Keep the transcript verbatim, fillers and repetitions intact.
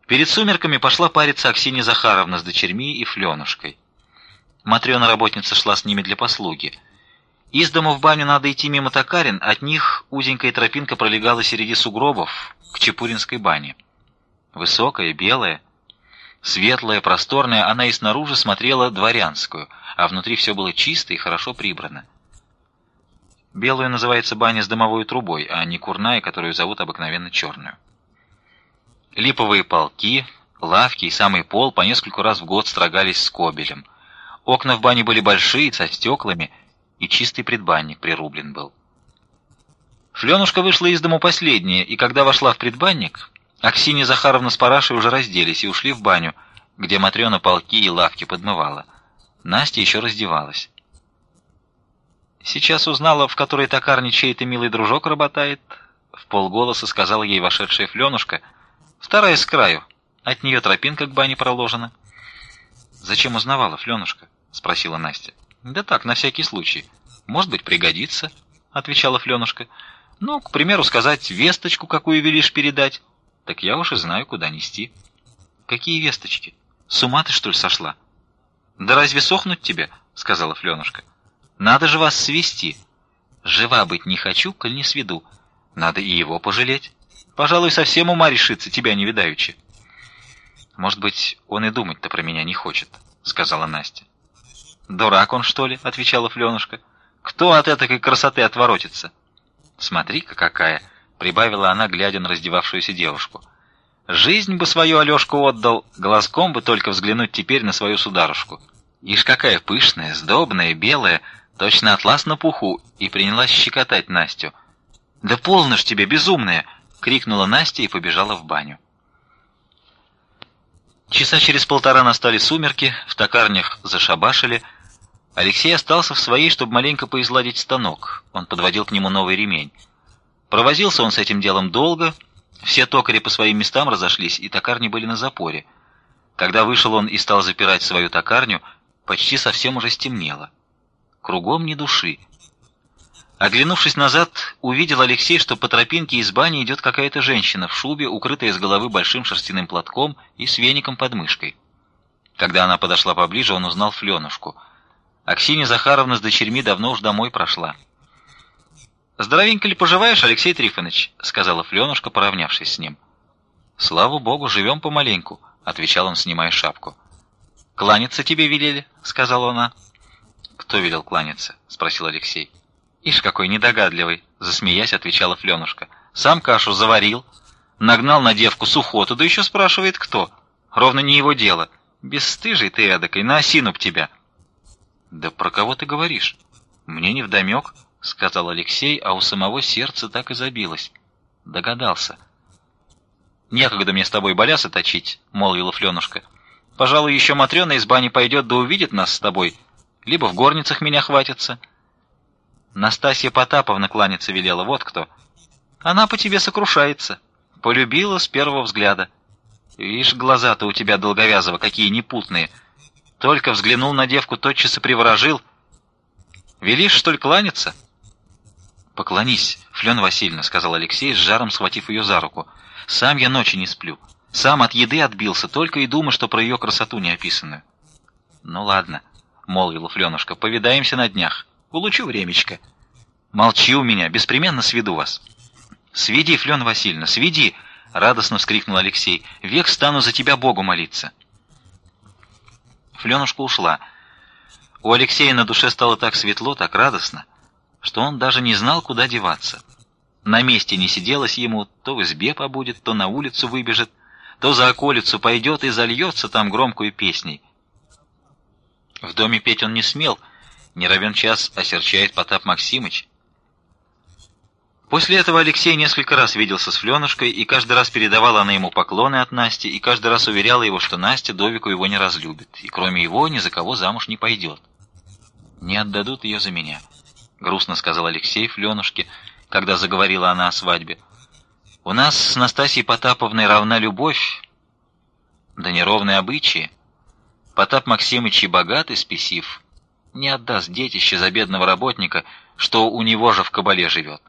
Перед сумерками пошла париться Аксинья Захаровна с дочерьми и Фленушкой. Матрена работница шла с ними для послуги. Из дому в баню надо идти мимо токарен, от них узенькая тропинка пролегала среди сугробов к Чепуринской бане. Высокая, белая, светлая, просторная, она и снаружи смотрела дворянскую, а внутри все было чисто и хорошо прибрано. Белую называется баня с дымовой трубой, а не курная, которую зовут обыкновенно черную. Липовые полки, лавки и самый пол по нескольку раз в год строгались скобелем. Окна в бане были большие, со стеклами, и чистый предбанник прирублен был. Фленушка вышла из дому последняя, и когда вошла в предбанник, Аксинья Захаровна с Парашей уже разделись и ушли в баню, где Матрена полки и лавки подмывала. Настя еще раздевалась. «Сейчас узнала, в которой токарне чей-то милый дружок работает», — в полголоса сказала ей вошедшая Фленушка. «Вторая с краю. От нее тропинка к бане проложена». «Зачем узнавала, Фленушка?» — спросила Настя. «Да так, на всякий случай. Может быть, пригодится», — отвечала Фленушка. «Ну, к примеру, сказать весточку, какую велишь передать. Так я уж и знаю, куда нести». «Какие весточки? С ума ты, что ли, сошла?» «Да разве сохнуть тебе?» — сказала Фленушка. «Надо же вас свести. Жива быть не хочу, коль не сведу. Надо и его пожалеть. Пожалуй, совсем ума решится, тебя не видаючи». «Может быть, он и думать-то про меня не хочет», — сказала Настя. «Дурак он, что ли?» — отвечала Фленушка. «Кто от этой красоты отворотится?» «Смотри-ка какая!» — прибавила она, глядя на раздевавшуюся девушку. «Жизнь бы свою Алешку отдал, глазком бы только взглянуть теперь на свою сударушку. Ишь какая пышная, сдобная, белая, точно атлас на пуху», и принялась щекотать Настю. «Да полно ж тебе, безумная!» — крикнула Настя и побежала в баню. Часа через полтора настали сумерки, в токарнях зашабашили. Алексей остался в своей, чтобы маленько поизладить станок. Он подводил к нему новый ремень. Провозился он с этим делом долго. Все токари по своим местам разошлись, и токарни были на запоре. Когда вышел он и стал запирать свою токарню, почти совсем уже стемнело. Кругом ни души. Оглянувшись назад, увидел Алексей, что по тропинке из бани идет какая-то женщина в шубе, укрытая с головы большим шерстяным платком и с веником под мышкой. Когда она подошла поближе, он узнал Фленушку. Аксинья Захаровна с дочерьми давно уж домой прошла. «Здоровенько ли поживаешь, Алексей Трифонович?» — сказала Фленушка, поравнявшись с ним. «Слава богу, живем помаленьку», — отвечал он, снимая шапку. «Кланяться тебе велели?» — сказала она. «Кто велел кланяться?» — спросил Алексей. «Ишь, какой недогадливый!» — засмеясь, отвечала Фленушка. «Сам кашу заварил, нагнал на девку сухоту, да еще спрашивает, кто. Ровно не его дело. Бесстыжий ты эдакой, на осину б тебя!» «Да про кого ты говоришь? Мне невдомек», — сказал Алексей, а у самого сердце так и забилось. Догадался. «Некогда мне с тобой баляса точить», — молвила Фленушка. «Пожалуй, еще Матрена из бани пойдет да увидит нас с тобой, либо в горницах меня хватится». «Настасья Потаповна кланяться велела, вот кто. Она по тебе сокрушается. Полюбила с первого взгляда. Видишь, глаза-то у тебя, долговязого, какие непутные. Только взглянул на девку, тотчас и приворожил. Велишь, что ли, кланяться?» «Поклонись, Флена Васильевна», — сказал Алексей, с жаром схватив ее за руку. «Сам я ночи не сплю. Сам от еды отбился, только и думаю, что про ее красоту неописанную». «Ну ладно», — молвила Фленушка, — «повидаемся на днях. Улучу времечко». «Молчи у меня, беспременно сведу вас». «Сведи, Флена Васильевна, сведи!» — радостно вскрикнул Алексей. «Век стану за тебя Богу молиться». Фленушка ушла. У Алексея на душе стало так светло, так радостно, что он даже не знал, куда деваться. На месте не сиделось ему, то в избе побудет, то на улицу выбежит, то за околицу пойдет и зальется там громкую песней. В доме петь он не смел, не равен час осерчает Потап Максимыч. После этого Алексей несколько раз виделся с Фленушкой, и каждый раз передавала она ему поклоны от Насти, и каждый раз уверяла его, что Настя до веку его не разлюбит, и кроме его ни за кого замуж не пойдет. «Не отдадут ее за меня», — грустно сказал Алексей Фленушке, когда заговорила она о свадьбе. «У нас с Настасьей Потаповной равна любовь, да неровные обычаи. Потап Максимыч и богат, и спесив, не отдаст детище за бедного работника, что у него же в кабале живет.